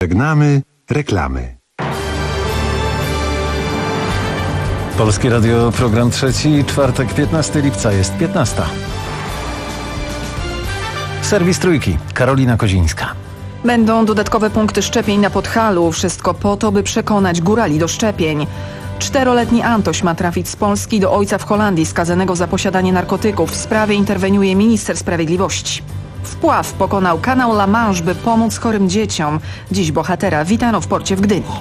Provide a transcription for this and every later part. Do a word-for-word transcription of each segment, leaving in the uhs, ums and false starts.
Żegnamy reklamy. Polskie Radio, program trzeci, czwartek, piętnastego lipca, jest piętnasta. Serwis Trójki, Karolina Kozińska. Będą dodatkowe punkty szczepień na Podhalu. Wszystko po to, by przekonać górali do szczepień. Czteroletni Antoś ma trafić z Polski do ojca w Holandii skazanego za posiadanie narkotyków. W sprawie interweniuje minister sprawiedliwości. Wpław pokonał kanał La Manche, by pomóc chorym dzieciom. Dziś bohatera witano w porcie w Gdyni.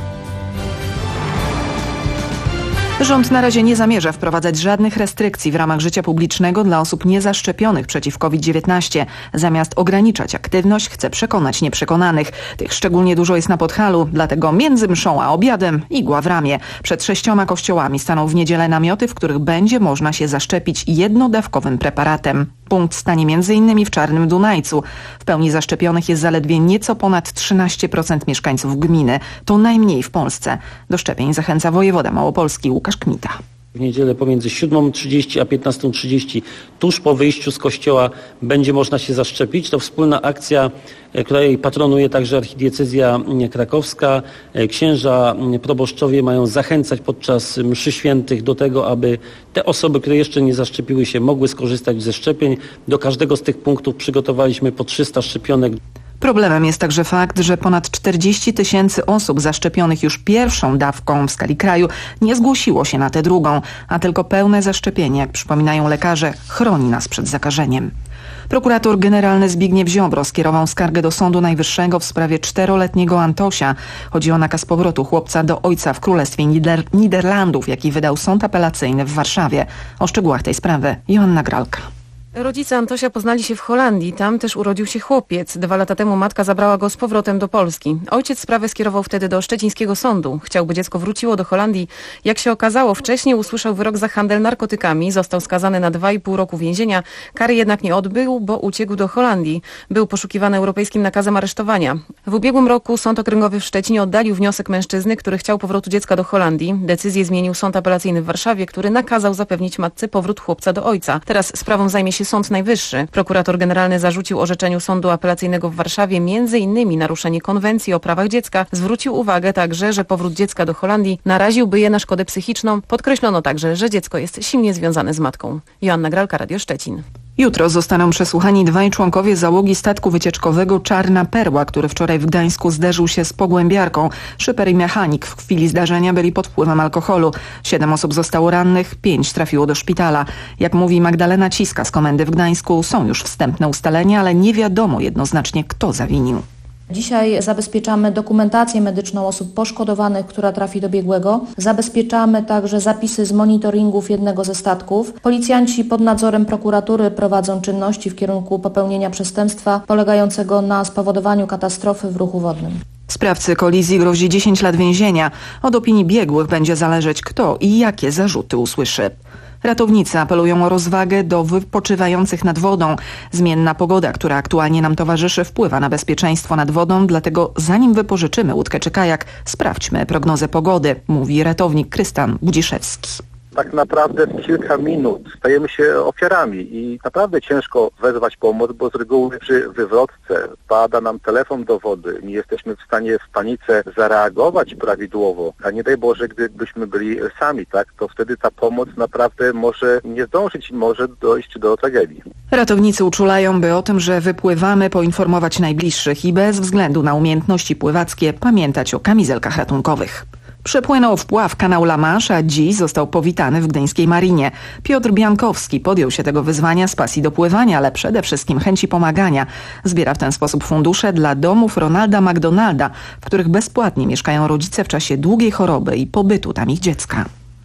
Rząd na razie nie zamierza wprowadzać żadnych restrykcji w ramach życia publicznego dla osób niezaszczepionych przeciw COVID dziewiętnaście. Zamiast ograniczać aktywność, chce przekonać nieprzekonanych. Tych szczególnie dużo jest na Podhalu, dlatego między mszą a obiadem igła w ramię. Przed sześcioma kościołami staną w niedzielę namioty, w których będzie można się zaszczepić jednodawkowym preparatem. Punkt stanie między innymi w Czarnym Dunajcu. W pełni zaszczepionych jest zaledwie nieco ponad trzynaście procent mieszkańców gminy. To najmniej w Polsce. Do szczepień zachęca wojewoda małopolski Łukasz Kmita. W niedzielę pomiędzy siódmą trzydzieści a piętnastą trzydzieści tuż po wyjściu z kościoła będzie można się zaszczepić. To wspólna akcja, której patronuje także archidiecezja krakowska. Księża proboszczowie mają zachęcać podczas mszy świętych do tego, aby te osoby, które jeszcze nie zaszczepiły się, mogły skorzystać ze szczepień. Do każdego z tych punktów przygotowaliśmy po trzysta szczepionek. Problemem jest także fakt, że ponad czterdzieści tysięcy osób zaszczepionych już pierwszą dawką w skali kraju nie zgłosiło się na tę drugą, a tylko pełne zaszczepienie, jak przypominają lekarze, chroni nas przed zakażeniem. Prokurator generalny Zbigniew Ziobro skierował skargę do Sądu Najwyższego w sprawie czteroletniego Antosia. Chodzi o nakaz powrotu chłopca do ojca w Królestwie Nider- Niderlandów, jaki wydał Sąd Apelacyjny w Warszawie. O szczegółach tej sprawy Joanna Gralka. Rodzice Antosia poznali się w Holandii. Tam też urodził się chłopiec. Dwa lata temu matka zabrała go z powrotem do Polski. Ojciec sprawę skierował wtedy do szczecińskiego sądu. Chciał, by dziecko wróciło do Holandii. Jak się okazało, wcześniej usłyszał wyrok za handel narkotykami. Został skazany na dwa i pół roku więzienia. Kary jednak nie odbył, bo uciekł do Holandii. Był poszukiwany europejskim nakazem aresztowania. W ubiegłym roku Sąd Okręgowy w Szczecinie oddalił wniosek mężczyzny, który chciał powrotu dziecka do Holandii. Decyzję zmienił Sąd Apelacyjny w Warszawie, który nakazał zapewnić matce powrót chłopca do ojca. Teraz sprawą zajmie się Sąd Najwyższy. Prokurator generalny zarzucił orzeczeniu Sądu Apelacyjnego w Warszawie między innymi naruszenie konwencji o prawach dziecka. Zwrócił uwagę także, że powrót dziecka do Holandii naraziłby je na szkodę psychiczną. Podkreślono także, że dziecko jest silnie związane z matką. Joanna Gralka, Radio Szczecin. Jutro zostaną przesłuchani dwaj członkowie załogi statku wycieczkowego Czarna Perła, który wczoraj w Gdańsku zderzył się z pogłębiarką. Szyper i mechanik w chwili zdarzenia byli pod wpływem alkoholu. Siedem osób zostało rannych, pięć trafiło do szpitala. Jak mówi Magdalena Ciska z komendy w Gdańsku, są już wstępne ustalenia, ale nie wiadomo jednoznacznie, kto zawinił. Dzisiaj zabezpieczamy dokumentację medyczną osób poszkodowanych, która trafi do biegłego. Zabezpieczamy także zapisy z monitoringów jednego ze statków. Policjanci pod nadzorem prokuratury prowadzą czynności w kierunku popełnienia przestępstwa polegającego na spowodowaniu katastrofy w ruchu wodnym. Sprawcy kolizji grozi dziesięć lat więzienia. Od opinii biegłych będzie zależeć, kto i jakie zarzuty usłyszy. Ratownicy apelują o rozwagę do wypoczywających nad wodą. Zmienna pogoda, która aktualnie nam towarzyszy, wpływa na bezpieczeństwo nad wodą, dlatego zanim wypożyczymy łódkę czy kajak, sprawdźmy prognozę pogody, mówi ratownik Krystan Budziszewski. Tak naprawdę w kilka minut stajemy się ofiarami i naprawdę ciężko wezwać pomoc, bo z reguły przy wywrotce pada nam telefon do wody. Nie jesteśmy w stanie w panice zareagować prawidłowo, a nie daj Boże, gdybyśmy byli sami, tak, to wtedy ta pomoc naprawdę może nie zdążyć, może dojść do tragedii. Ratownicy uczulają, by o tym, że wypływamy, poinformować najbliższych i bez względu na umiejętności pływackie pamiętać o kamizelkach ratunkowych. Przepłynął wpław kanał La Manche, a dziś został powitany w gdyńskiej Marinie. Piotr Biankowski podjął się tego wyzwania z pasji do pływania, ale przede wszystkim chęci pomagania. Zbiera w ten sposób fundusze dla domów Ronalda McDonalda, w których bezpłatnie mieszkają rodzice w czasie długiej choroby i pobytu tam ich dziecka.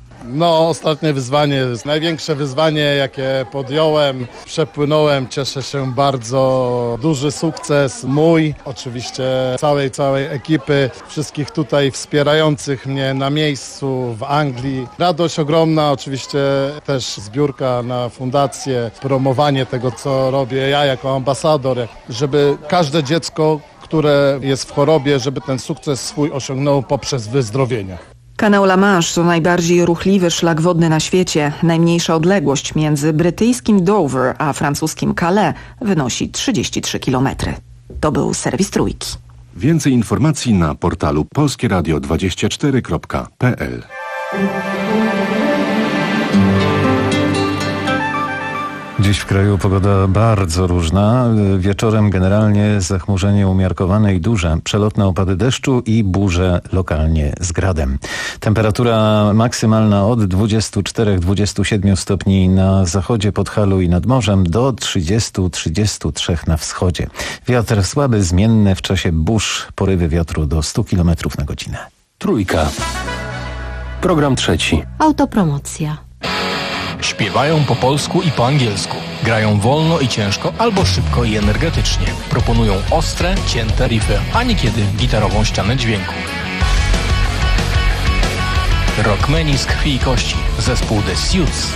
No, ostatnie wyzwanie jest największe wyzwanie, jakie podjąłem. Przepłynąłem, cieszę się bardzo. Duży sukces mój, oczywiście całej, całej ekipy, wszystkich tutaj wspierających mnie na miejscu w Anglii. Radość ogromna, oczywiście też zbiórka na fundację, promowanie tego, co robię ja jako ambasador, żeby każde dziecko, które jest w chorobie, żeby ten sukces swój osiągnął poprzez wyzdrowienie. Kanał La Manche to najbardziej ruchliwy szlak wodny na świecie. Najmniejsza odległość między brytyjskim Dover a francuskim Calais wynosi trzydzieści trzy kilometry. To był serwis Trójki. Więcej informacji na portalu polskie radio dwadzieścia cztery kropka p l. Dziś w kraju pogoda bardzo różna. Wieczorem generalnie zachmurzenie umiarkowane i duże, przelotne opady deszczu i burze lokalnie z gradem. Temperatura maksymalna od dwudziestu czterech do dwudziestu siedmiu stopni na zachodzie, Podhalu i nad morzem do trzydziestu do trzydziestu trzech na wschodzie. Wiatr słaby, zmienny w czasie burz, porywy wiatru do stu kilometrów na godzinę. Trójka. Program trzeci. Autopromocja. Śpiewają po polsku i po angielsku. Grają wolno i ciężko, albo szybko i energetycznie. Proponują ostre, cięte riffy, a niekiedy gitarową ścianę dźwięku. Rockmeni z krwi i kości. Zespół The Suits.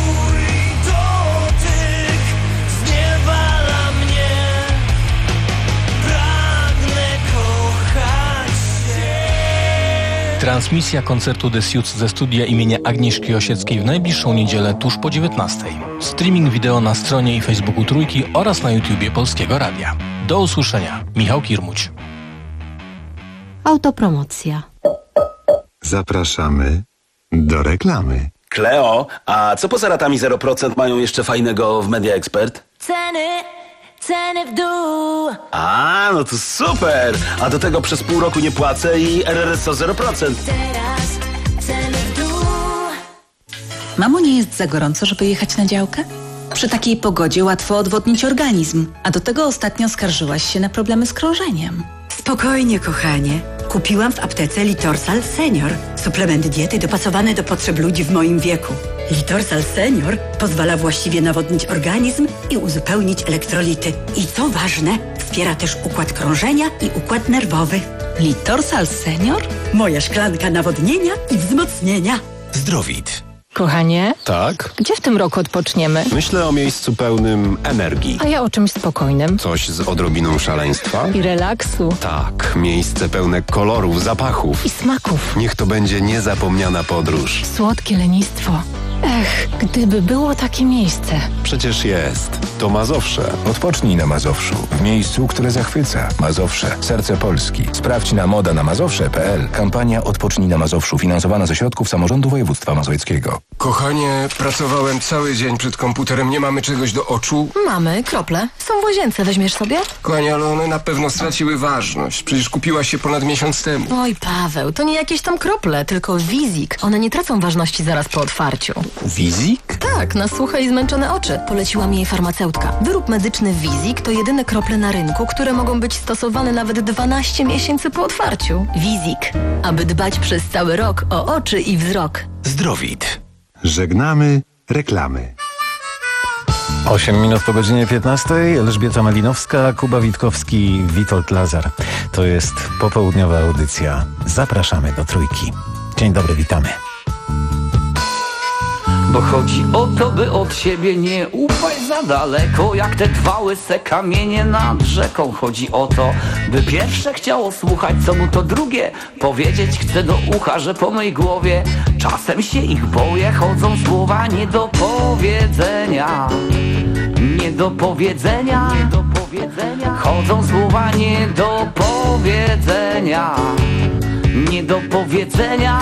Transmisja koncertu The Suits ze studia imienia Agnieszki Osieckiej w najbliższą niedzielę tuż po dziewiętnastej. Streaming wideo na stronie i Facebooku Trójki oraz na YouTubie Polskiego Radia. Do usłyszenia. Michał Kirmuć. Autopromocja. Zapraszamy do reklamy. Kleo, a co poza ratami zero procent mają jeszcze fajnego w Media Expert? Ceny, ceny w dół. A, no to super! A do tego przez pół roku nie płacę i R R S O zero procent. Teraz ceny w dół. Mamo, nie jest za gorąco, żeby jechać na działkę? Przy takiej pogodzie łatwo odwodnić organizm, a do tego ostatnio skarżyłaś się na problemy z krążeniem. Spokojnie, kochanie. Kupiłam w aptece Litorsal Senior. Suplement diety dopasowany do potrzeb ludzi w moim wieku. Litorsal Senior pozwala właściwie nawodnić organizm i uzupełnić elektrolity. I co ważne, wspiera też układ krążenia i układ nerwowy. Litorsal Senior? Moja szklanka nawodnienia i wzmocnienia. Zdrowit. Kochanie? Tak? Gdzie w tym roku odpoczniemy? Myślę o miejscu pełnym energii. A ja o czymś spokojnym. Coś z odrobiną szaleństwa? I relaksu. Tak, miejsce pełne kolorów, zapachów. I smaków. Niech to będzie niezapomniana podróż. Słodkie lenistwo. Ech, gdyby było takie miejsce. Przecież jest. To Mazowsze. Odpocznij na Mazowszu. W miejscu, które zachwyca. Mazowsze. Serce Polski. Sprawdź na moda na mazowsze kropka p l. Kampania Odpocznij na Mazowszu. Finansowana ze środków samorządu województwa mazowieckiego. Kochanie, pracowałem cały dzień przed komputerem. Nie mamy czegoś do oczu? Mamy, krople. Są w łazience. Weźmiesz sobie? Kochanie, ale one na pewno straciły ważność. Przecież kupiłaś się ponad miesiąc temu. Oj, Paweł, to nie jakieś tam krople, tylko Wizik. One nie tracą ważności zaraz po otwarciu. Wizik? Tak, na suche i zmęczone oczy. Poleciła mi jej farmaceutka. Wyrób medyczny Wizik to jedyne krople na rynku, które mogą być stosowane nawet dwanaście miesięcy po otwarciu. Wizik. Aby dbać przez cały rok o oczy i wzrok. Zdrowit. Żegnamy reklamy. osiem minut po godzinie piętnastej. Elżbieta Malinowska, Kuba Witkowski, Witold Lazar. To jest popołudniowa audycja. Zapraszamy do Trójki. Dzień dobry, witamy. Bo chodzi o to, by od siebie nie upaść za daleko, jak te dwa łyse kamienie nad rzeką. Chodzi o to, by pierwsze chciało słuchać, co mu to drugie powiedzieć chce do ucha, że po mej głowie czasem się ich boję. Chodzą słowa nie do powiedzenia, nie do powiedzenia, nie do powiedzenia. Chodzą słowa nie do powiedzenia, nie do powiedzenia.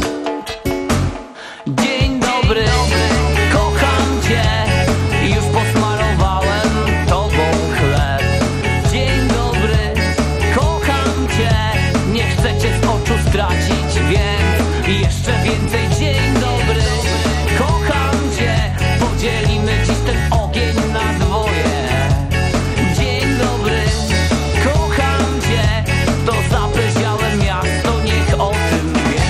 Dzień dobry, kocham cię, już posmarowałem tobą chleb. Dzień dobry, kocham cię, nie chcę cię z oczu stracić, więc jeszcze więcej. Dzień dobry, kocham cię, podzielimy dziś ten ogień na dwoje. Dzień dobry, kocham cię, to zapleziałe miasto niech o tym wie.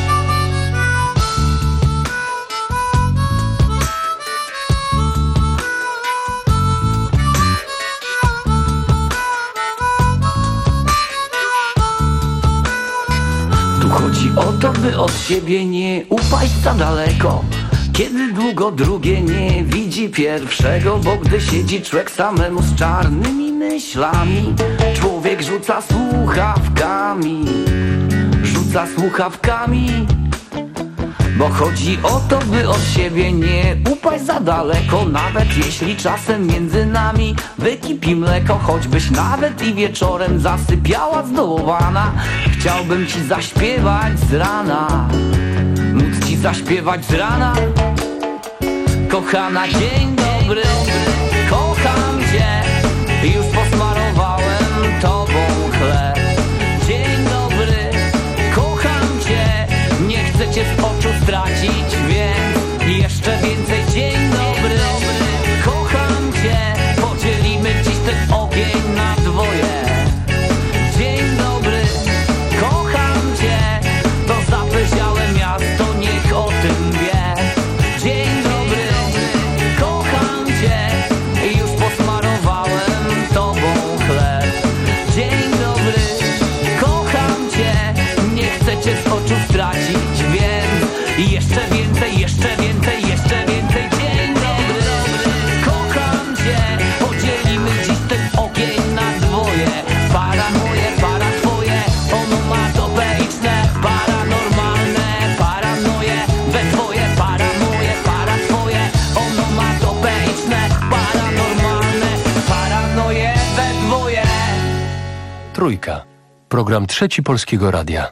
Chodzi o to, by od siebie nie upaść za daleko, kiedy długo drugie nie widzi pierwszego. Bo gdy siedzi człowiek samemu z czarnymi myślami, człowiek rzuca słuchawkami, rzuca słuchawkami. Bo chodzi o to, by od siebie nie upaść za daleko. Nawet jeśli czasem między nami wykipi mleko, choćbyś nawet i wieczorem zasypiała zdołowana, chciałbym ci zaśpiewać z rana, móc ci zaśpiewać z rana. Kochana, dzień dobry, kocham cię, już posmarowałem tobą chleb. Dzień dobry, kocham cię, nie chcę cię z oczu stracić, więc jeszcze więcej. Dzień dobry, kocham cię, podzielimy dziś ten ogień na dwoje. Dzień dobry, kocham cię, to zapyziałe miasto niech o tym wie. Dzień dobry, kocham cię, już posmarowałem tobą chleb. Dzień dobry, kocham cię, nie chcę cię z oczu stracić, więc jeszcze więcej, jeszcze więcej, jeszcze więcej. Dzień dobry, kocham cię, podzielimy dziś ten ogień na dwoje. Para moje, para twoje, onomatopeyczne, paranormalne, paranoje, we dwoje. Para moje, para twoje, onomatopeyczne, paranormalne, paranoje, we dwoje. Trójka. Program Trzeci Polskiego Radia.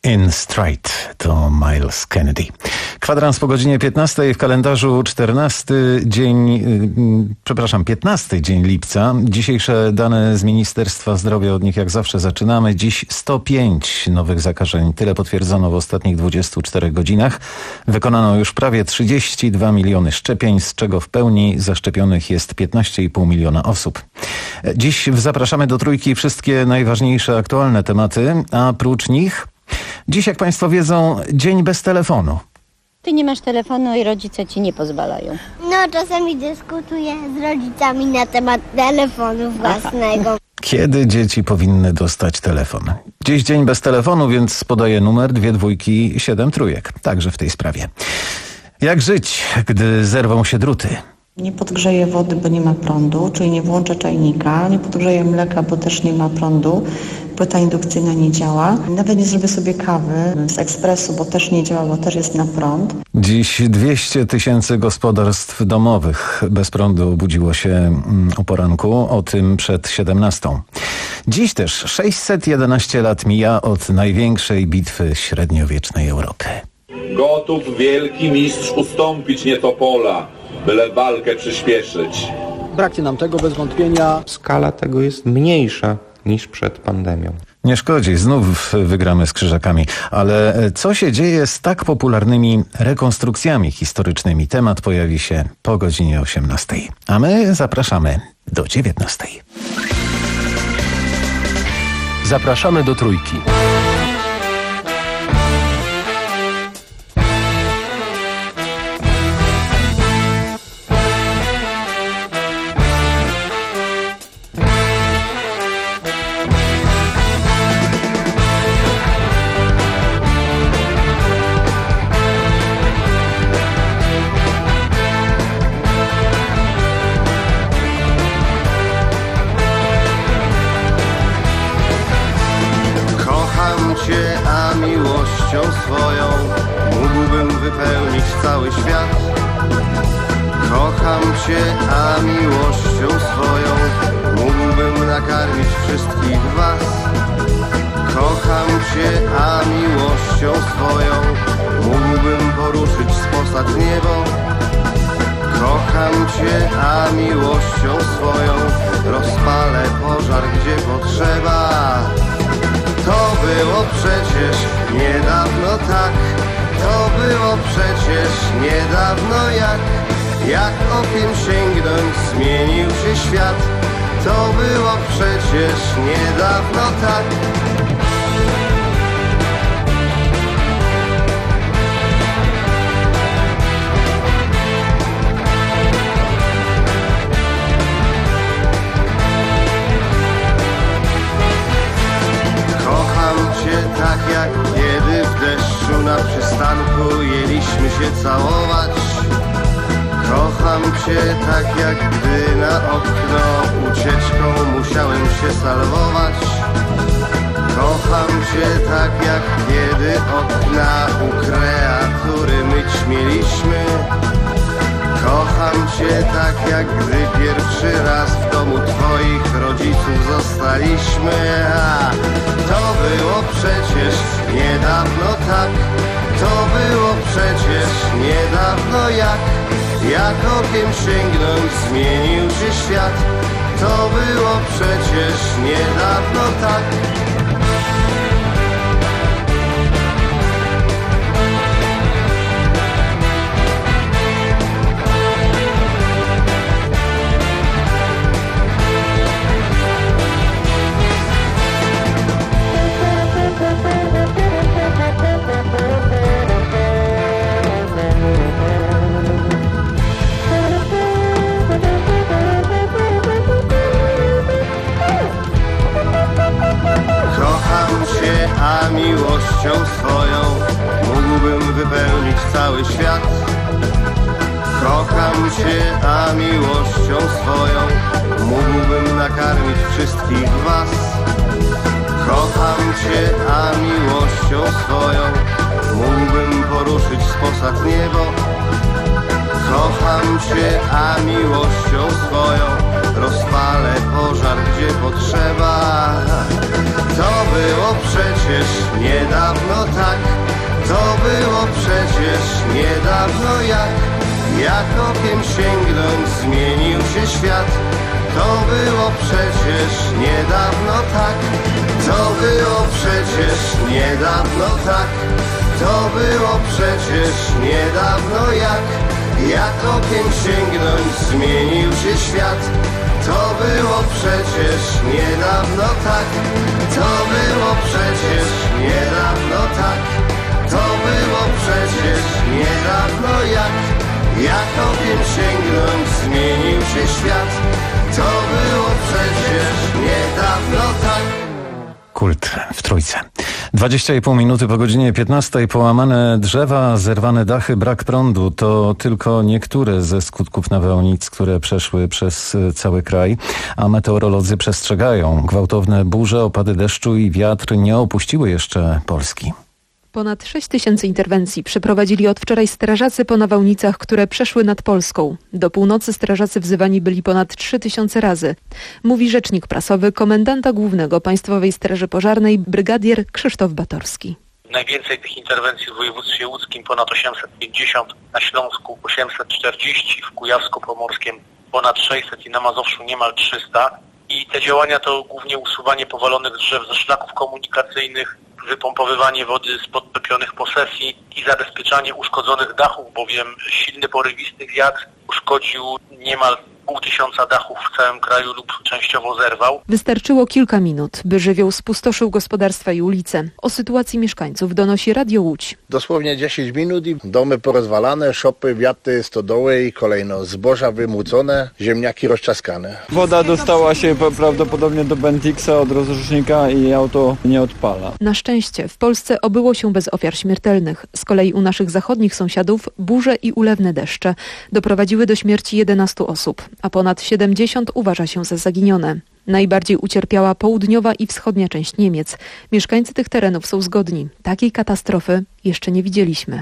In Stride to Miles Kennedy. Kwadrans po godzinie piętnastej w kalendarzu czternasty dzień, yy, przepraszam, piętnasty dzień lipca. Dzisiejsze dane z Ministerstwa Zdrowia, od nich jak zawsze zaczynamy. Dziś sto pięć nowych zakażeń. Tyle potwierdzono w ostatnich dwudziestu czterech godzinach. Wykonano już prawie trzydzieści dwa miliony szczepień, z czego w pełni zaszczepionych jest piętnaście i pół miliona osób. Dziś zapraszamy do Trójki wszystkie najważniejsze aktualne tematy, a prócz nich dziś, jak Państwo wiedzą, dzień bez telefonu. Ty nie masz telefonu i rodzice ci nie pozwalają. No, czasami dyskutuję z rodzicami na temat telefonu własnego. Kiedy dzieci powinny dostać telefon? Dziś dzień bez telefonu, więc podaję numer dwie dwójki siedem trójek. Także w tej sprawie. Jak żyć, gdy zerwą się druty? Nie podgrzeję wody, bo nie ma prądu, czyli nie włączę czajnika, nie podgrzeję mleka, bo też nie ma prądu. Płyta indukcyjna nie działa. Nawet nie zrobię sobie kawy z ekspresu, bo też nie działa, bo też jest na prąd. Dziś dwieście tysięcy gospodarstw domowych bez prądu obudziło się o poranku, o tym przed siedemnastą. Dziś też sześćset jedenaście lat mija od największej bitwy średniowiecznej Europy. Gotów wielki mistrz ustąpić Nietopola, byle walkę przyspieszyć. Braknie nam tego bez wątpienia. Skala tego jest mniejsza niż przed pandemią. Nie szkodzi, znów wygramy z Krzyżakami. Ale co się dzieje z tak popularnymi rekonstrukcjami historycznymi? Temat pojawi się po godzinie osiemnastej. A my zapraszamy do dziewiętnastej. Zapraszamy do Trójki. Swoją mógłbym wypełnić cały świat. Kocham Cię, a miłością swoją mógłbym nakarmić wszystkich Was. Kocham Cię, a miłością swoją mógłbym poruszyć z posad niebo. Kocham Cię, a miłością swoją rozpalę pożar, gdzie potrzeba. To było przecież niedawno tak, to było przecież niedawno jak, jak okiem sięgnąć zmienił się świat. To było przecież niedawno tak. Tak jak kiedy w deszczu na przystanku jęliśmy się całować. Kocham Cię tak jak gdy na okno ucieczką musiałem się salwować. Kocham Cię tak jak kiedy okna u kreatury myć mieliśmy. Kocham Cię tak jak gdy pierwszy raz w domu Twoich rodziców zostaliśmy. A to było przecież niedawno tak, to było przecież niedawno jak, jak okiem sięgnąć zmienił się świat. To było przecież niedawno tak. A miłością swoją mógłbym wypełnić cały świat. Kocham Cię, a miłością swoją mógłbym nakarmić wszystkich Was. Kocham Cię, a miłością swoją mógłbym poruszyć z posad niebo. Kocham Cię, a miłością swoją rozpalę pożar gdzie potrzeba. To było przecież niedawno tak, to było przecież niedawno jak, jak okiem sięgnąć zmienił się świat. To było przecież niedawno tak, to było przecież niedawno tak, to było przecież niedawno jak, jak okiem sięgnąć zmienił się świat. To było przecież niedawno tak, to było przecież niedawno tak, to było przecież niedawno jak, jak okiem sięgnąć zmienił się świat. To było przecież niedawno tak. Kult w Trójce. dwadzieścia i pół minuty po godzinie piętnastej. Połamane drzewa, zerwane dachy, brak prądu to tylko niektóre ze skutków nawałnic, które przeszły przez cały kraj. A meteorolodzy przestrzegają. Gwałtowne burze, opady deszczu i wiatr nie opuściły jeszcze Polski. Ponad sześć tysięcy interwencji przeprowadzili od wczoraj strażacy po nawałnicach, które przeszły nad Polską. Do północy strażacy wzywani byli ponad trzy tysiące razy. Mówi rzecznik prasowy komendanta głównego Państwowej Straży Pożarnej brygadier Krzysztof Batorski. Najwięcej tych interwencji w województwie łódzkim, ponad osiemset pięćdziesiąt, na Śląsku osiemset czterdzieści, w Kujawsko-Pomorskim ponad sześćset i na Mazowszu niemal trzysta. I te działania to głównie usuwanie powalonych drzew ze szlaków komunikacyjnych, wypompowywanie wody z podtopionych posesji i zabezpieczanie uszkodzonych dachów, bowiem silny porywisty wiatr uszkodził niemal pół tysiąca dachów w całym kraju lub częściowo zerwał. Wystarczyło kilka minut, by żywioł spustoszył gospodarstwa i ulice. O sytuacji mieszkańców donosi Radio Łódź. Dosłownie dziesięć minut i domy porozwalane, szopy, wiaty, stodoły i kolejno zboża wymucone, ziemniaki rozczaskane. Woda dostała się prawdopodobnie do Bentixa od rozrusznika i auto nie odpala. Na szczęście w Polsce obyło się bez ofiar śmiertelnych. Z kolei u naszych zachodnich sąsiadów burze i ulewne deszcze doprowadziły do śmierci jedenastu osób, a ponad siedemdziesiąt uważa się za zaginione. Najbardziej ucierpiała południowa i wschodnia część Niemiec. Mieszkańcy tych terenów są zgodni. Takiej katastrofy jeszcze nie widzieliśmy.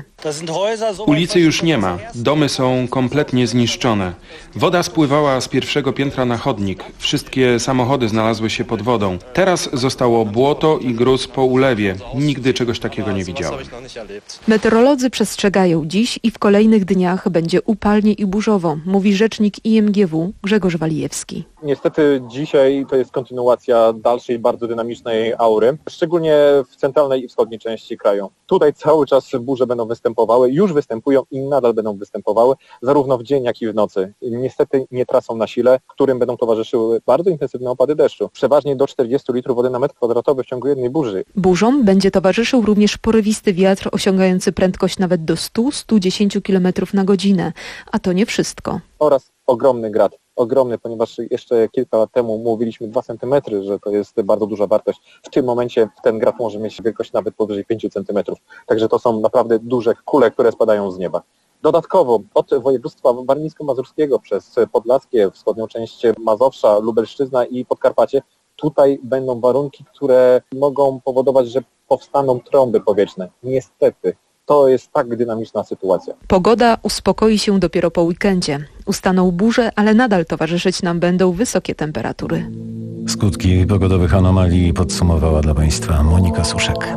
Ulicy już nie ma. Domy są kompletnie zniszczone. Woda spływała z pierwszego piętra na chodnik. Wszystkie samochody znalazły się pod wodą. Teraz zostało błoto i gruz po ulewie. Nigdy czegoś takiego nie widziałem. Meteorolodzy przestrzegają, dziś i w kolejnych dniach będzie upalnie i burzowo, mówi rzecznik I M G W Grzegorz Walijewski. Niestety dzisiaj to jest kontynuacja dalszej, bardzo dynamicznej aury, szczególnie w centralnej i wschodniej części kraju. Tutaj cały czas burze będą występowały, już występują i nadal będą występowały, zarówno w dzień, jak i w nocy. Niestety nie tracą na sile, którym będą towarzyszyły bardzo intensywne opady deszczu. Przeważnie do czterdziestu litrów wody na metr kwadratowy w ciągu jednej burzy. Burzom będzie towarzyszył również porywisty wiatr osiągający prędkość nawet do stu do stu dziesięciu kilometrów na godzinę. A to nie wszystko. Oraz ogromny grad. Ogromny, ponieważ jeszcze kilka lat temu mówiliśmy dwa centymetry, że to jest bardzo duża wartość. W tym momencie ten grad może mieć wielkość nawet powyżej pięciu centymetrów. Także to są naprawdę duże kule, które spadają z nieba. Dodatkowo od województwa warmińsko-mazurskiego przez Podlaskie, wschodnią część Mazowsza, Lubelszczyzna i Podkarpacie, tutaj będą warunki, które mogą powodować, że powstaną trąby powietrzne. Niestety. To jest tak dynamiczna sytuacja. Pogoda uspokoi się dopiero po weekendzie. Ustaną burze, ale nadal towarzyszyć nam będą wysokie temperatury. Skutki pogodowych anomalii podsumowała dla Państwa Monika Suszek.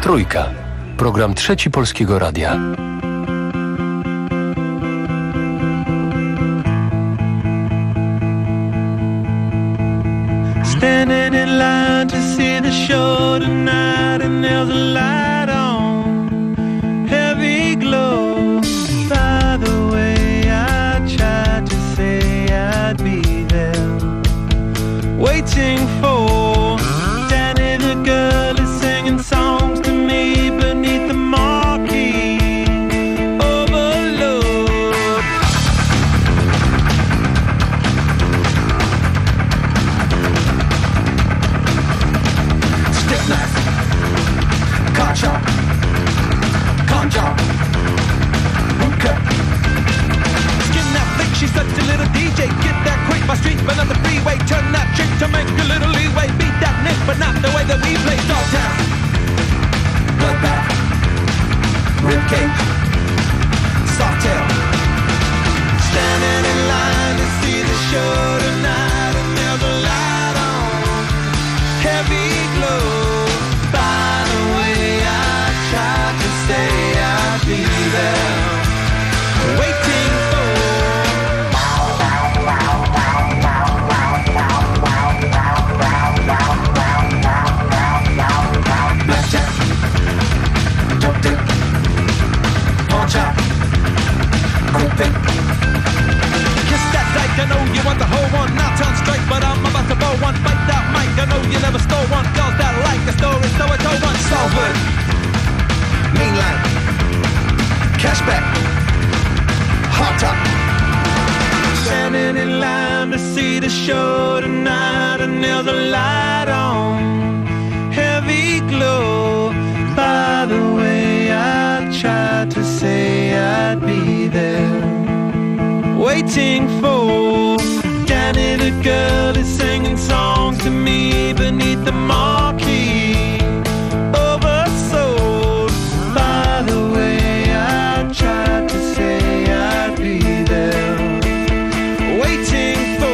Trójka. Program Trzeci Polskiego Radia. Standing in line to see the show tonight, and there's a light on, heavy glow. By the way, I tried to say I'd be there, waiting for Danny the girl is singing songs to me beneath the marquee. Overload. Stick knife, car chop, con chop, hookah. Skin that flick, she's such a little D J. Get that quick, my street, but not the freeway. Turn that trick to make a little leeway. Beat that nick, but not the way that we play. Dogtown, bloodbath, ribcage, softail. Standing in line to see the show tonight, and there's a light on, heavy glow. By the way, I tried to say I'd be there, waiting for. Blackjack, dope dick, pawn chop, quick pick. Kiss that dyke, I know you want the whole one. Not turn straight, but I'm about to blow one. Fight that mic, I know you never stole one. Girls that like the story, so I told one. Salford, mainline, cashback, hot top. Standing in line to see the show tonight, and there's a light on, heavy glow. By the way, I tried to say I'd be there, waiting for Danny the girl is singing songs to me beneath the marquee. Oversold. By the way, I tried to say I'd be there, waiting for.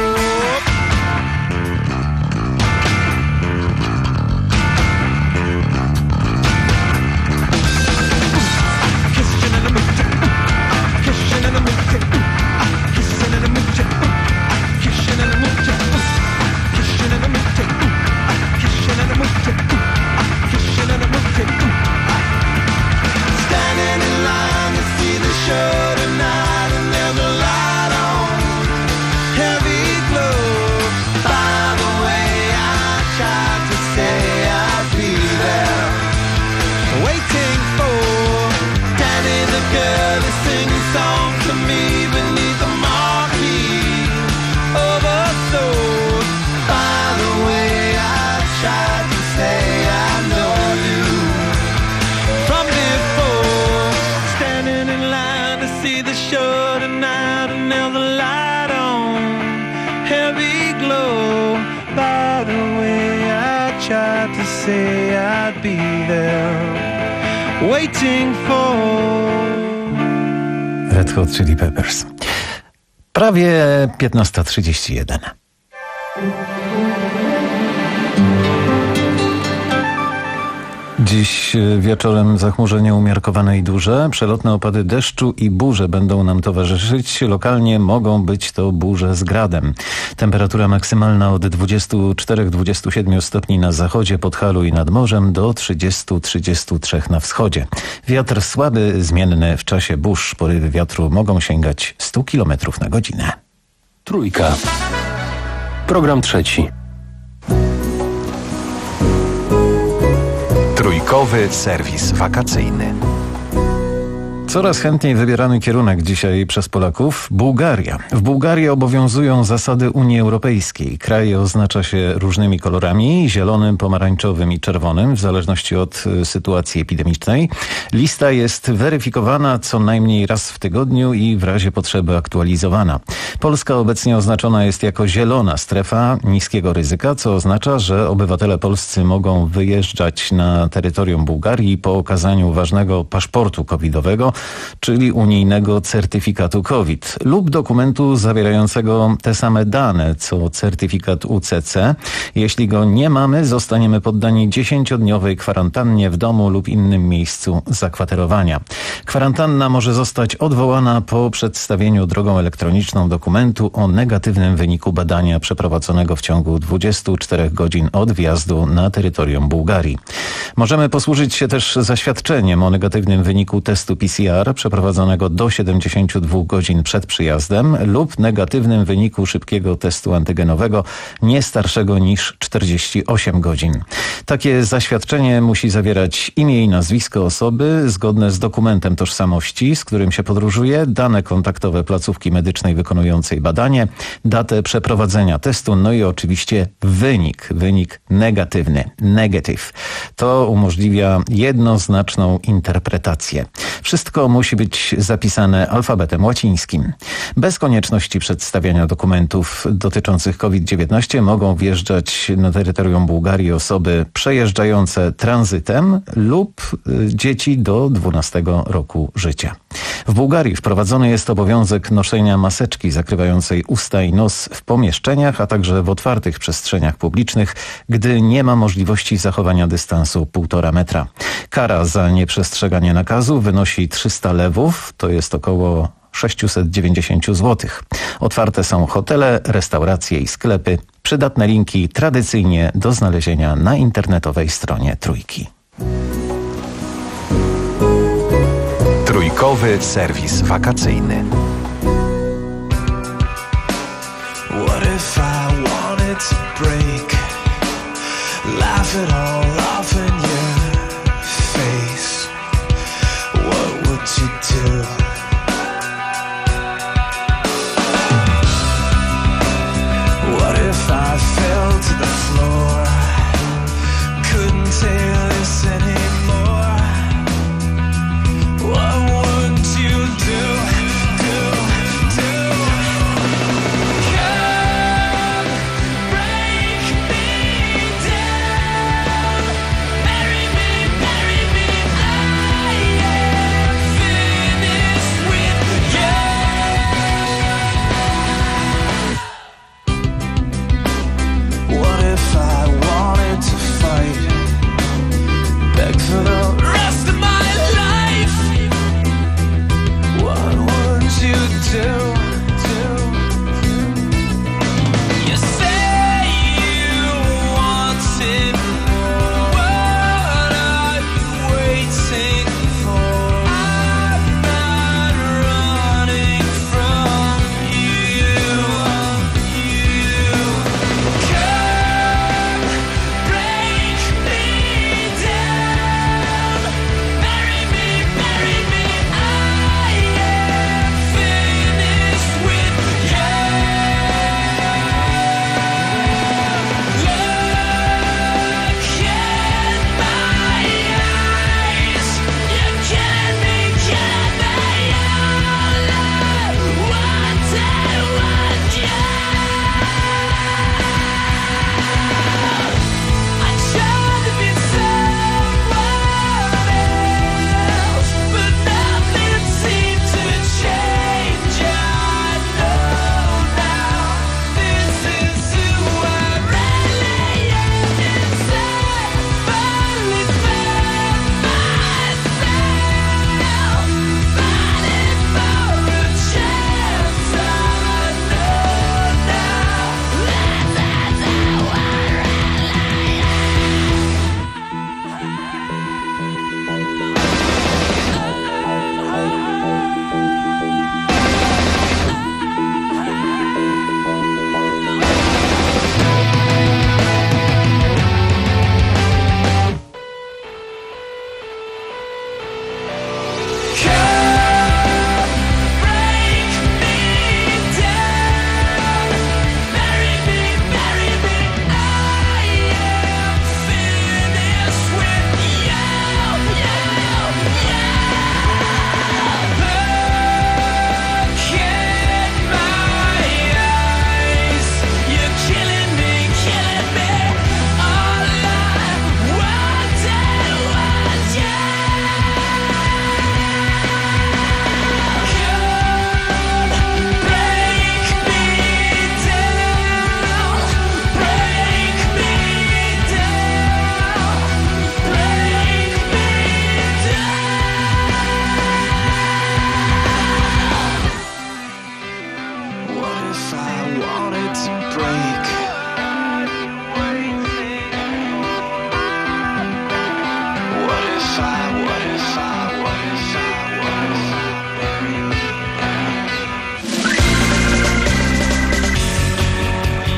Kissing in the mood, kissing in the mood, kissing in the mood, kissing in the mood, kissing in the mood, kissing in the mood, kissing in the mood. Standing in line to see the show tonight, and there's a light on, heavy glow. By the way, I tried to say I'd be there, waiting for Danny the girl to sing a song to me beneath the marquee. Oversold. By the way, I tried to say I know you from before. Standing in line to see the show tonight, and there's a light on, heavy glow. By the way, I tried to say I'd be there, waiting for. Red Hot Chili Peppers. Prawie piętnasta trzydzieści jeden. Dziś wieczorem zachmurzenie umiarkowane i duże. Przelotne opady deszczu i burze będą nam towarzyszyć. Lokalnie mogą być to burze z gradem. Temperatura maksymalna od dwudziestu czterech do dwudziestu siedmiu stopni na zachodzie, Podhalu i nad morzem do trzydziestu do trzydziestu trzech na wschodzie. Wiatr słaby, zmienny w czasie burz. Porywy wiatru mogą sięgać stu kilometrów na godzinę. Trójka. Program trzeci. Trójkowy serwis wakacyjny. Coraz chętniej wybierany kierunek dzisiaj przez Polaków – Bułgaria. W Bułgarii obowiązują zasady Unii Europejskiej. Kraj oznacza się różnymi kolorami – zielonym, pomarańczowym i czerwonym, w zależności od sytuacji epidemicznej. Lista jest weryfikowana co najmniej raz w tygodniu i w razie potrzeby aktualizowana. Polska obecnie oznaczona jest jako zielona strefa niskiego ryzyka, co oznacza, że obywatele polscy mogą wyjeżdżać na terytorium Bułgarii po okazaniu ważnego paszportu covidowego czyli unijnego certyfikatu COVID lub dokumentu zawierającego te same dane co certyfikat U C C. Jeśli go nie mamy, zostaniemy poddani dziesięciodniowej kwarantannie w domu lub innym miejscu zakwaterowania. Kwarantanna może zostać odwołana po przedstawieniu drogą elektroniczną dokumentu o negatywnym wyniku badania przeprowadzonego w ciągu dwudziestu czterech godzin od wjazdu na terytorium Bułgarii. Możemy posłużyć się też zaświadczeniem o negatywnym wyniku testu P C R przeprowadzonego do siedemdziesięciu dwóch godzin przed przyjazdem lub negatywnym wyniku szybkiego testu antygenowego nie starszego niż czterdzieści osiem godzin. Takie zaświadczenie musi zawierać imię i nazwisko osoby zgodne z dokumentem tożsamości, z którym się podróżuje, dane kontaktowe placówki medycznej wykonującej badanie, datę przeprowadzenia testu, no i oczywiście wynik, wynik negatywny, negative. To umożliwia jednoznaczną interpretację. Wszystko musi być zapisane alfabetem łacińskim. Bez konieczności przedstawiania dokumentów dotyczących COVID dziewiętnaście mogą wjeżdżać na terytorium Bułgarii osoby przejeżdżające tranzytem lub dzieci do dwunastego roku życia. W Bułgarii wprowadzony jest obowiązek noszenia maseczki zakrywającej usta i nos w pomieszczeniach, a także w otwartych przestrzeniach publicznych, gdy nie ma możliwości zachowania dystansu półtora metra. Kara za nieprzestrzeganie nakazu wynosi trzysta lewów, to jest około sześćset dziewięćdziesiąt złotych. Otwarte są hotele, restauracje i sklepy. Przydatne linki tradycyjnie do znalezienia na internetowej stronie Trójki. Trójkowy serwis wakacyjny. What if I wanted to break? Laugh it all off in your face. What would you do? What if I fell to the floor? Couldn't take this anymore. What would you do? Do, do? Come break me down. Marry me, marry me. I am finished with you. What if I wanted to fight? Beg for the rest of my life. What would you do? Do? You say you wanted more. What are you waiting for? I'm not running from you. You come break me down. Marry me, marry me. I am finished.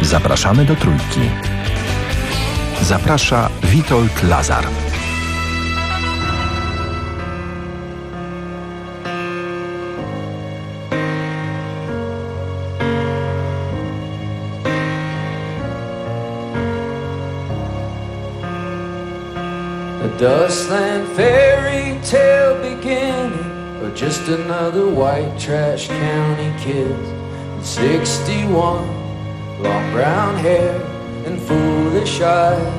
Zapraszamy do Trójki. Zaprasza Witold Lazar. A dustland fairy tale beginning, or just another white trash county kid. sixty-one, long brown hair and foolish eyes.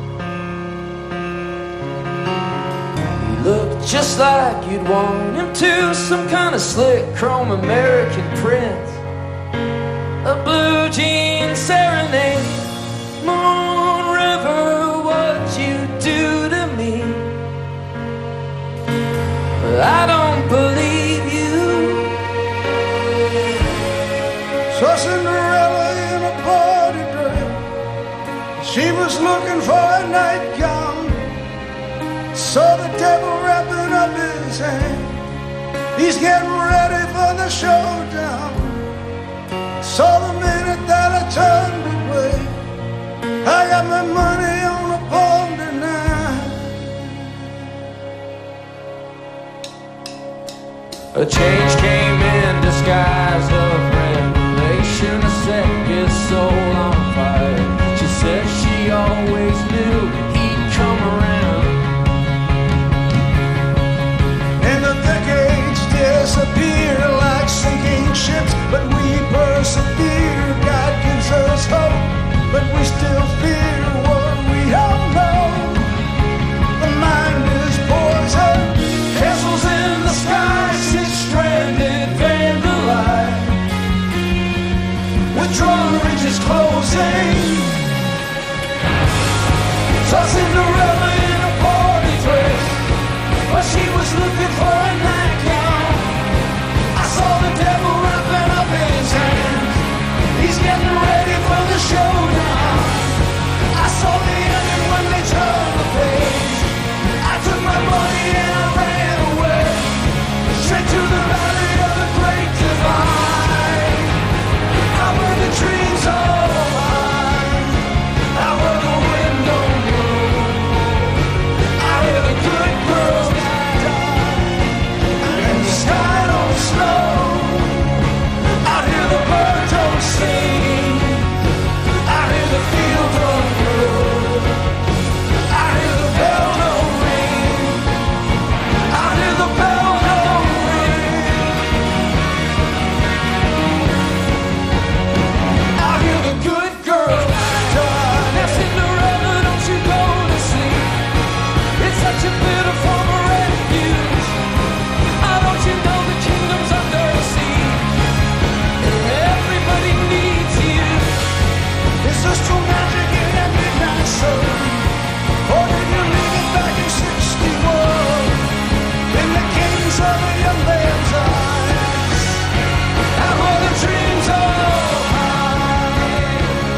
He looked just like you'd want him to, some kind of slick chrome American prince. A blue jean serenade, Moon River, what you do to me. But I don't believe you. Saw Cinderella in a party dress. She was looking for a nightgown. Saw the devil wrapping up his hand. He's getting ready for the showdown. Saw the minute that I turned away. I got my money on a pawn tonight. A change came in disguise of revelation. A set his soul on fire. She said she always knew he'd come around. And the decades disappear like sinking ships, but we persevere. God gives us hope, but we still fear what we don't know. The mind is poison. Castles in the sky, six stranded vandalized. Withdrawn ridges closing. Saw Cinderella in a party dress, but she was looking for a nightgown. I saw the devil wrapping up his hands. He's getting ready for the showdown. I saw the ending when they turned the page. I took my money and I ran away, straight to the valley of the great divide. Out where the dreams are mine, out where the wind don't blow. I hear the good girls die, and the sky don't snow. I hear the birds don't sing, I hear the field don't grow. I hear the bell don't ring, I hear the bell don't ring. I hear the good girl die. Now Cinderella, don't you go to sleep. It's such a bitter form of refuge. Ah, don't you know the kingdom's under siege, and everybody needs you. Is this true magic in that midnight sun? Or did you leave it back in sixty-one? In the kings of a young man's eyes, Out where the dreams are mine.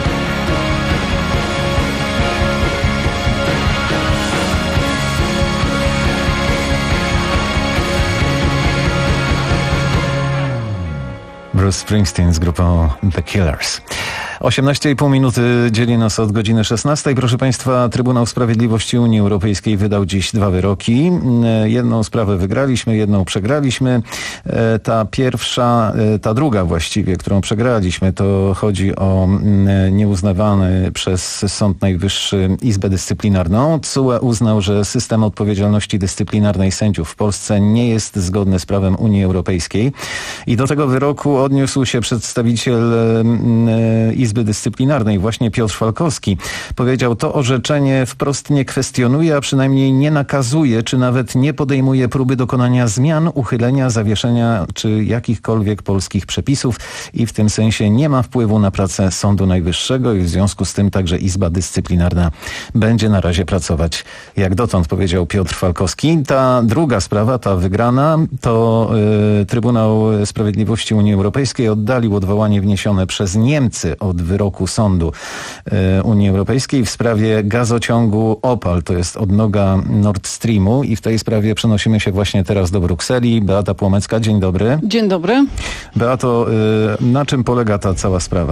Bruce Springsteen z grupą The Killers. osiemnaście i pół minuty dzieli nas od godziny szesnastej. Proszę Państwa, Trybunał Sprawiedliwości Unii Europejskiej wydał dziś dwa wyroki. Jedną sprawę wygraliśmy, jedną przegraliśmy. Ta pierwsza, ta druga właściwie, którą przegraliśmy, to chodzi o nieuznawany przez Sąd Najwyższy Izbę Dyscyplinarną. T S U E uznał, że system odpowiedzialności dyscyplinarnej sędziów w Polsce nie jest zgodny z prawem Unii Europejskiej. I do tego wyroku odniósł się przedstawiciel Izby Dyscyplinarnej, właśnie Piotr Falkowski. Powiedział, to orzeczenie wprost nie kwestionuje, a przynajmniej nie nakazuje, czy nawet nie podejmuje próby dokonania zmian, uchylenia, zawieszenia, czy jakichkolwiek polskich przepisów i w tym sensie nie ma wpływu na pracę Sądu Najwyższego i w związku z tym także Izba Dyscyplinarna będzie na razie pracować jak dotąd, powiedział Piotr Falkowski. Ta druga sprawa, ta wygrana, to y, Trybunał Sprawiedliwości Unii Europejskiej oddalił odwołanie wniesione przez Niemcy od wyroku Sądu y, Unii Europejskiej w sprawie gazociągu Opal, to jest odnoga Nord Streamu i w tej sprawie przenosimy się właśnie teraz do Brukseli. Beata Płomecka, dzień dobry. Dzień dobry. Beato, y, na czym polega ta cała sprawa?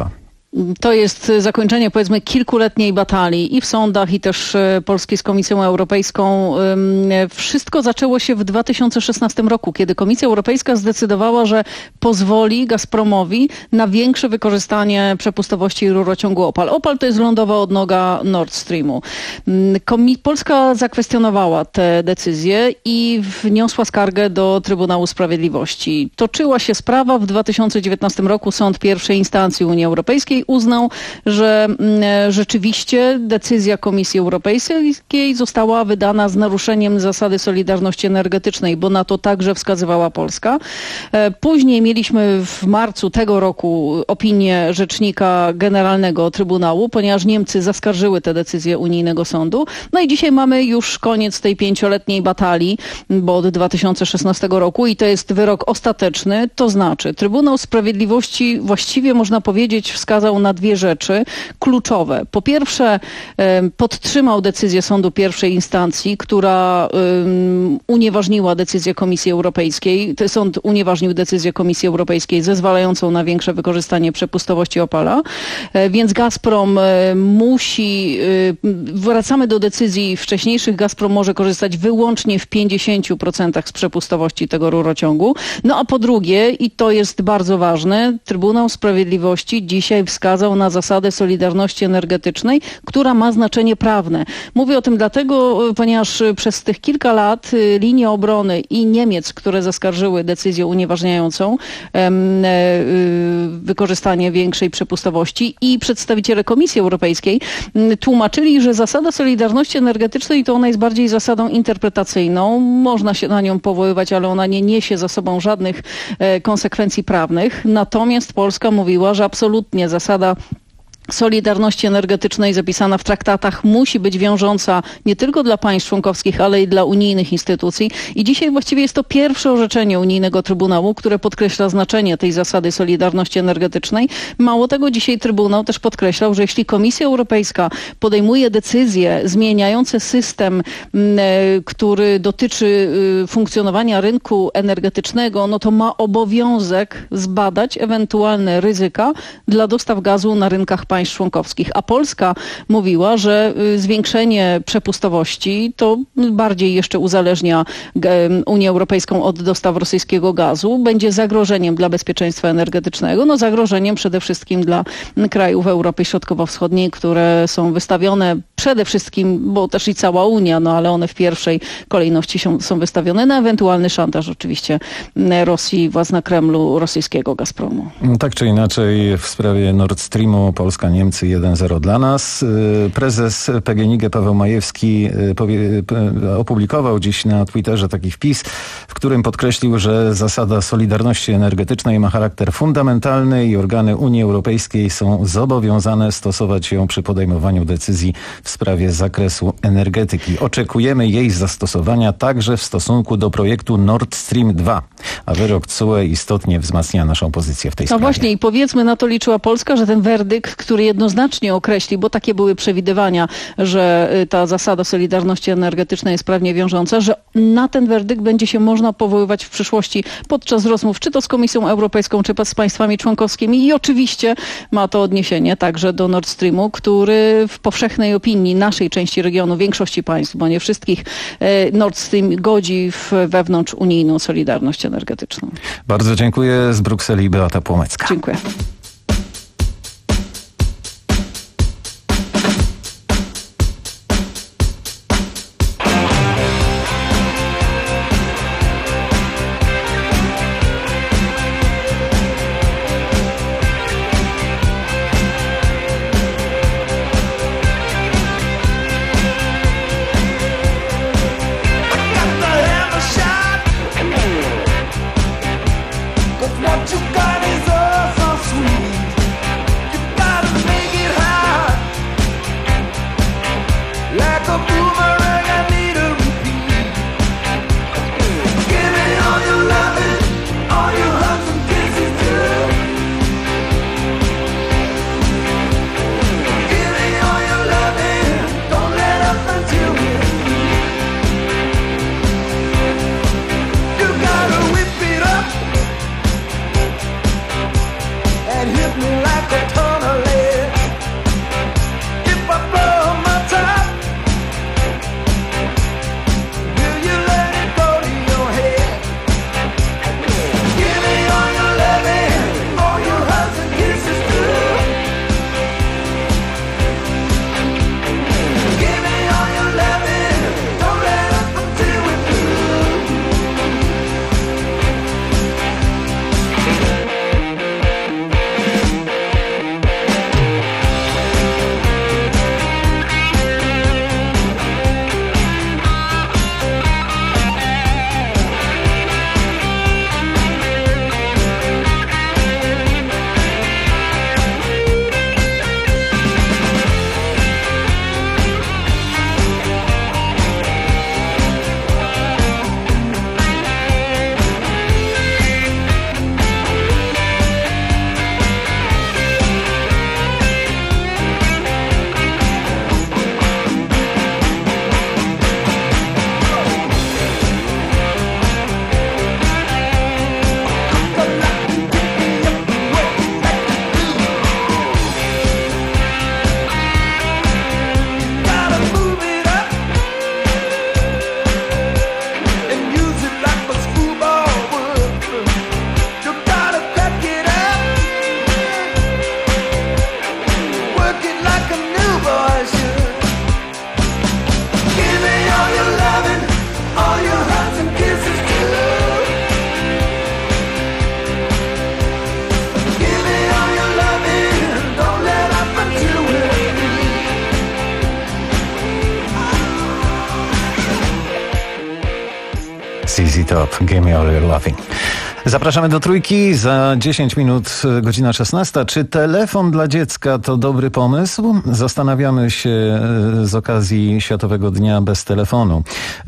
To jest zakończenie, powiedzmy, kilkuletniej batalii i w sądach, i też Polski z Komisją Europejską. Wszystko zaczęło się w dwa tysiące szesnastym roku, kiedy Komisja Europejska zdecydowała, że pozwoli Gazpromowi na większe wykorzystanie przepustowości rurociągu Opal. Opal to jest lądowa odnoga Nord Streamu. Komi- Polska zakwestionowała tę decyzję i wniosła skargę do Trybunału Sprawiedliwości. Toczyła się sprawa. W dwa tysiące dziewiętnastym roku sąd pierwszej instancji Unii Europejskiej uznał, że m, rzeczywiście decyzja Komisji Europejskiej została wydana z naruszeniem zasady solidarności energetycznej, bo na to także wskazywała Polska. E, później mieliśmy w marcu tego roku opinię Rzecznika Generalnego Trybunału, ponieważ Niemcy zaskarżyły tę decyzję unijnego sądu. No i dzisiaj mamy już koniec tej pięcioletniej batalii, bo od dwa tysiące szesnastego roku i to jest wyrok ostateczny, to znaczy Trybunał Sprawiedliwości właściwie można powiedzieć wskazał na dwie rzeczy kluczowe. Po pierwsze podtrzymał decyzję sądu pierwszej instancji, która um, unieważniła decyzję Komisji Europejskiej. Sąd unieważnił decyzję Komisji Europejskiej zezwalającą na większe wykorzystanie przepustowości Opala. Więc Gazprom musi, wracamy do decyzji wcześniejszych, Gazprom może korzystać wyłącznie w pięćdziesięciu procentach z przepustowości tego rurociągu. No a po drugie, i to jest bardzo ważne, Trybunał Sprawiedliwości dzisiaj wskazał na zasadę solidarności energetycznej, która ma znaczenie prawne. Mówię o tym dlatego, ponieważ przez tych kilka lat linie obrony i Niemiec, które zaskarżyły decyzję unieważniającą em, e, wykorzystanie większej przepustowości, i przedstawiciele Komisji Europejskiej m, tłumaczyli, że zasada solidarności energetycznej to ona jest bardziej zasadą interpretacyjną. Można się na nią powoływać, ale ona nie niesie za sobą żadnych e, konsekwencji prawnych. Natomiast Polska mówiła, że absolutnie zasada solidarności energetycznej zapisana w traktatach musi być wiążąca nie tylko dla państw członkowskich, ale i dla unijnych instytucji. I dzisiaj właściwie jest to pierwsze orzeczenie Unijnego Trybunału, które podkreśla znaczenie tej zasady solidarności energetycznej. Mało tego, dzisiaj Trybunał też podkreślał, że jeśli Komisja Europejska podejmuje decyzje zmieniające system, który dotyczy funkcjonowania rynku energetycznego, no to ma obowiązek zbadać ewentualne ryzyka dla dostaw gazu na rynkach państw członkowskich. A Polska mówiła, że zwiększenie przepustowości to bardziej jeszcze uzależnia Unię Europejską od dostaw rosyjskiego gazu, będzie zagrożeniem dla bezpieczeństwa energetycznego, no zagrożeniem przede wszystkim dla krajów Europy Środkowo-Wschodniej, które są wystawione przede wszystkim, bo też i cała Unia, no ale one w pierwszej kolejności są, są wystawione na ewentualny szantaż oczywiście Rosji, władz na Kremlu, rosyjskiego Gazpromu. Tak czy inaczej w sprawie Nord Streamu Polska Niemcy jeden zero dla nas. Prezes P G N I G Paweł Majewski powie, opublikował dziś na Twitterze taki wpis, w którym podkreślił, że zasada solidarności energetycznej ma charakter fundamentalny i organy Unii Europejskiej są zobowiązane stosować ją przy podejmowaniu decyzji w sprawie zakresu energetyki. Oczekujemy jej zastosowania także w stosunku do projektu Nord Stream dwa, a wyrok T S U E istotnie wzmacnia naszą pozycję w tej no sprawie. No właśnie i powiedzmy, na to liczyła Polska, że ten werdykt, który jednoznacznie określi, bo takie były przewidywania, że ta zasada solidarności energetycznej jest prawnie wiążąca, że na ten werdykt będzie się można powoływać w przyszłości podczas rozmów, czy to z Komisją Europejską, czy z państwami członkowskimi i oczywiście ma to odniesienie także do Nord Streamu, który w powszechnej opinii naszej części regionu, większości państw, bo nie wszystkich, Nord Stream godzi w wewnątrz unijną solidarność energetyczną. Bardzo dziękuję. Z Brukseli Beata Płomecka. Dziękuję. What you got is all so sweet. Z Top, Give Me All Your Loving. Zapraszamy do Trójki, za dziesięć minut godzina szesnasta. Czy telefon dla dziecka to dobry pomysł? Zastanawiamy się z okazji Światowego Dnia Bez Telefonu.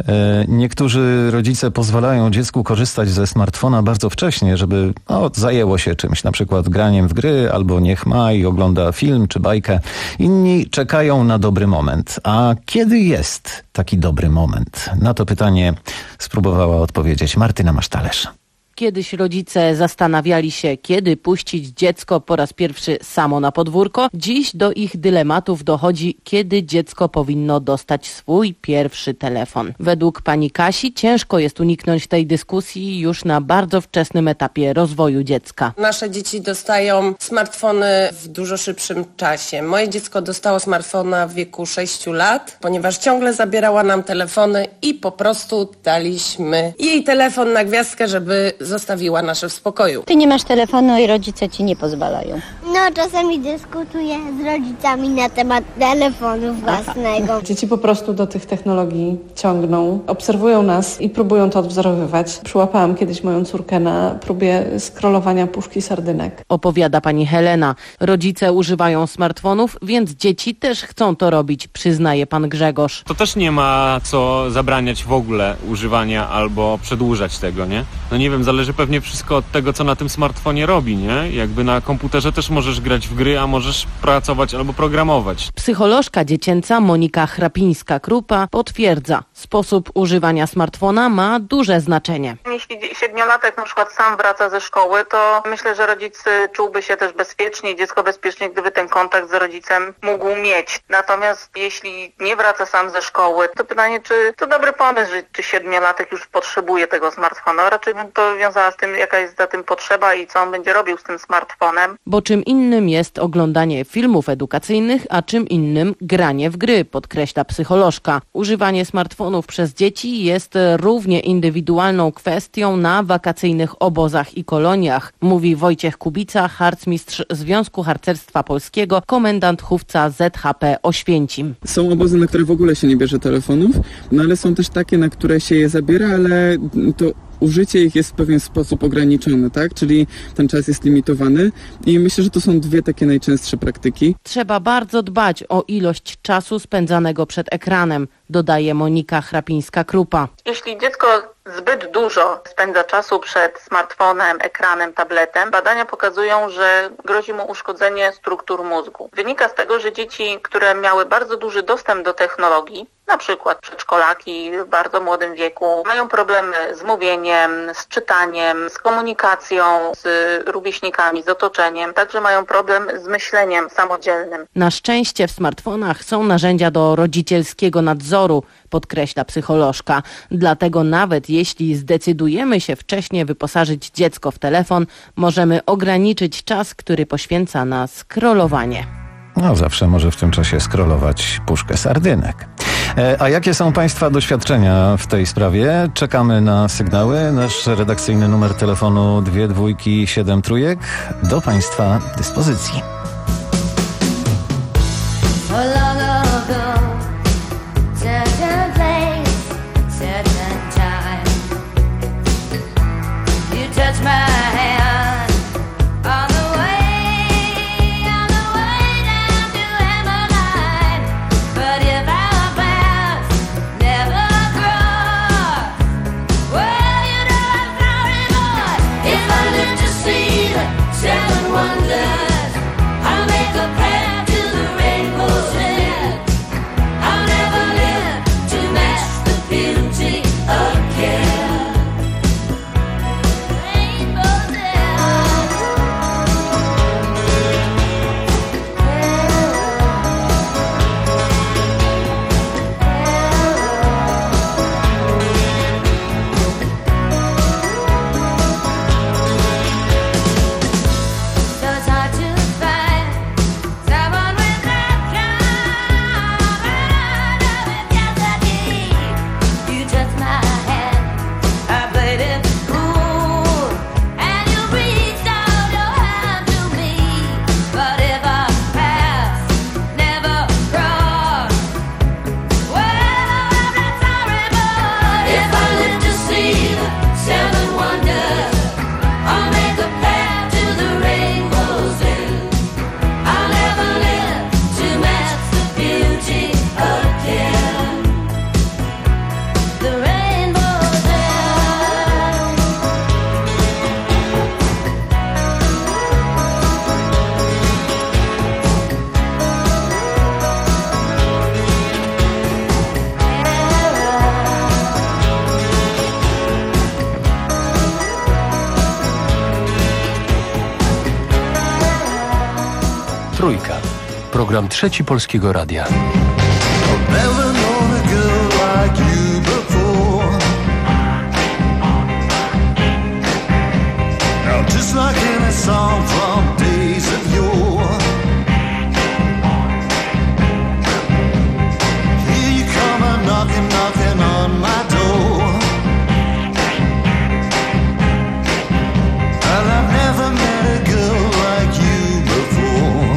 Niektórzy rodzice pozwalają dziecku korzystać ze smartfona bardzo wcześnie, żeby o, zajęło się czymś, na przykład graniem w gry, albo niech ma i ogląda film czy bajkę. Inni czekają na dobry moment. A kiedy jest taki dobry moment? Na to pytanie spróbowała odpowiedzieć Martyna Masztalerz. Kiedyś rodzice zastanawiali się, kiedy puścić dziecko po raz pierwszy samo na podwórko. Dziś do ich dylematów dochodzi, kiedy dziecko powinno dostać swój pierwszy telefon. Według pani Kasi ciężko jest uniknąć tej dyskusji już na bardzo wczesnym etapie rozwoju dziecka. Nasze dzieci dostają smartfony w dużo szybszym czasie. Moje dziecko dostało smartfona w wieku sześciu lat, ponieważ ciągle zabierała nam telefony i po prostu daliśmy jej telefon na gwiazdkę, żeby zostawiła nasze w spokoju. Ty nie masz telefonu i rodzice ci nie pozwalają. No, czasami dyskutuję z rodzicami na temat telefonu własnego. Dzieci po prostu do tych technologii ciągną, obserwują nas i próbują to odwzorowywać. Przyłapałam kiedyś moją córkę na próbie scrollowania puszki sardynek. Opowiada pani Helena. Rodzice używają smartfonów, więc dzieci też chcą to robić, przyznaje pan Grzegorz. To też nie ma co zabraniać w ogóle używania albo przedłużać tego, nie? No nie wiem, zależy pewnie wszystko od tego, co na tym smartfonie robi, nie? Jakby na komputerze też możesz grać w gry, a możesz pracować albo programować. Psycholożka dziecięca Monika Chrapińska-Krupa potwierdza, sposób używania smartfona ma duże znaczenie. Jeśli siedmiolatek na przykład sam wraca ze szkoły, to myślę, że rodzic czułby się też bezpiecznie, dziecko bezpiecznie, gdyby ten kontakt z rodzicem mógł mieć. Natomiast jeśli nie wraca sam ze szkoły, to pytanie, czy to dobry pomysł, że czy siedmiolatek już potrzebuje tego smartfona. Raczej bym to wiązała z tym, jaka jest za tym potrzeba i co on będzie robił z tym smartfonem. Bo czym innym jest oglądanie filmów edukacyjnych, a czym innym granie w gry, podkreśla psycholożka. Używanie smartfonów przez dzieci jest równie indywidualną kwestią na wakacyjnych obozach i koloniach, mówi Wojciech Kubica, harcmistrz Związku Harcerstwa Polskiego, komendant chówca Z H P Oświęcim. Są obozy, na które w ogóle się nie bierze telefonów, no ale są też takie, na które się je zabiera, ale to użycie ich jest w pewien sposób ograniczone, tak? Czyli ten czas jest limitowany i myślę, że to są dwie takie najczęstsze praktyki. Trzeba bardzo dbać o ilość czasu spędzanego przed ekranem, dodaje Monika Chrapińska-Krupa. Jeśli dziecko zbyt dużo spędza czasu przed smartfonem, ekranem, tabletem, badania pokazują, że grozi mu uszkodzenie struktur mózgu. Wynika z tego, że dzieci, które miały bardzo duży dostęp do technologii, na przykład przedszkolaki w bardzo młodym wieku, mają problemy z mówieniem, z czytaniem, z komunikacją z rówieśnikami, z otoczeniem, także mają problem z myśleniem samodzielnym. Na szczęście w smartfonach są narzędzia do rodzicielskiego nadzoru, podkreśla psycholożka. Dlatego nawet jeśli zdecydujemy się wcześniej wyposażyć dziecko w telefon, możemy ograniczyć czas, który poświęca na scrollowanie. No zawsze może w tym czasie scrollować puszkę sardynek. A jakie są Państwa doświadczenia w tej sprawie? Czekamy na sygnały. Nasz redakcyjny numer telefonu dwie dwójki siedem trójek do Państwa dyspozycji. Seven wonders, Trójka. Program Trzeci Polskiego Radia. Just like in a song from days of yore, here you come a knocking, knocking on my door. Well, I've never met a girl like you before.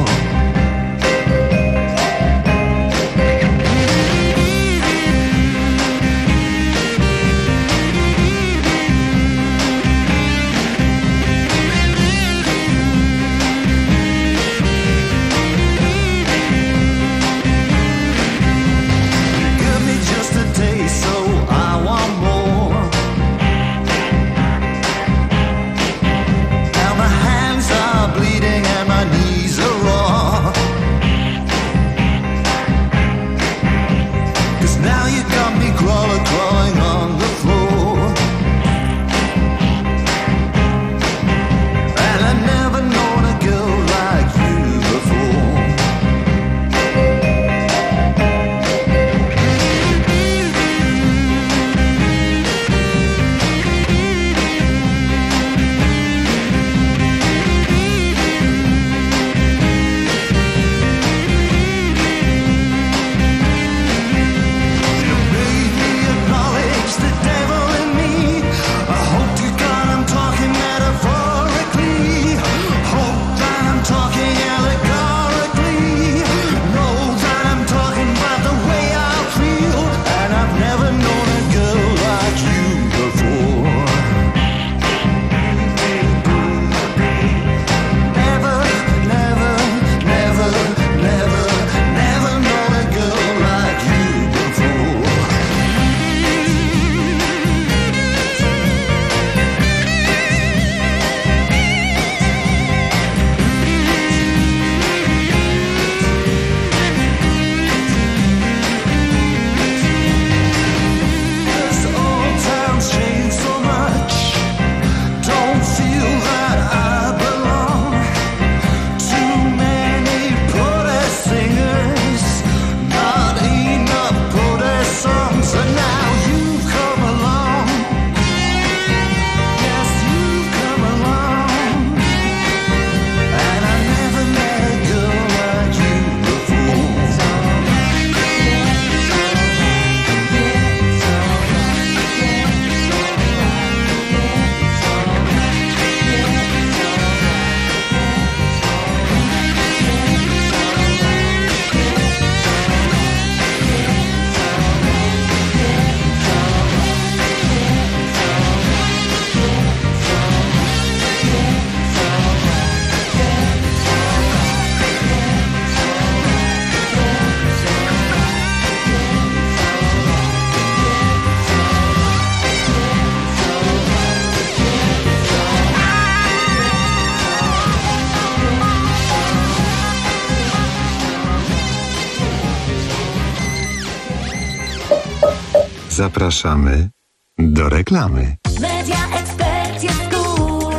Zapraszamy do reklamy. Media Expert jest cool.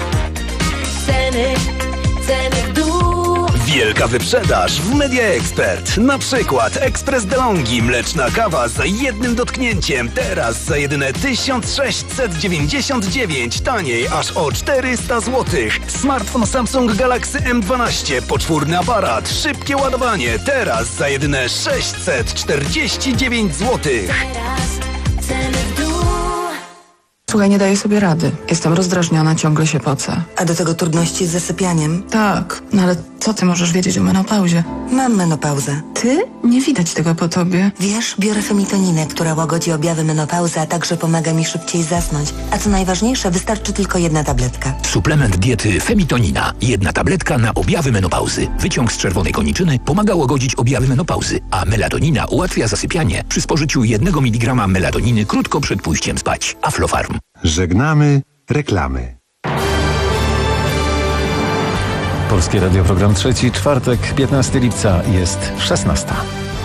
Ceny, ceny w dół. Wielka wyprzedaż w Media Expert. Na przykład ekspres DeLonghi, mleczna kawa za jednym dotknięciem. Teraz za jedyne tysiąc sześćset dziewięćdziesiąt dziewięć. Taniej aż o czterysta złotych. Smartfon Samsung Galaxy M dwanaście. Poczwórny aparat. Szybkie ładowanie. Teraz za jedyne sześćset czterdzieści dziewięć złotych. Słuchaj, nie daję sobie rady. Jestem rozdrażniona, ciągle się pocę. A do tego trudności z zasypianiem? Tak, no ale co ty możesz wiedzieć o menopauzie? Mam menopauzę. Ty? Nie widać tego po tobie. Wiesz, biorę femitoninę, która łagodzi objawy menopauzy, a także pomaga mi szybciej zasnąć. A co najważniejsze, wystarczy tylko jedna tabletka. Suplement diety Femitonina. Jedna tabletka na objawy menopauzy. Wyciąg z czerwonej koniczyny pomaga łagodzić objawy menopauzy, a melatonina ułatwia zasypianie przy spożyciu jednego miligrama melatoniny krótko przed pójściem spać. Aflofarm. Żegnamy reklamy. Polskie Radio, program trzeci, czwartek, piętnastego lipca, jest szesnasta.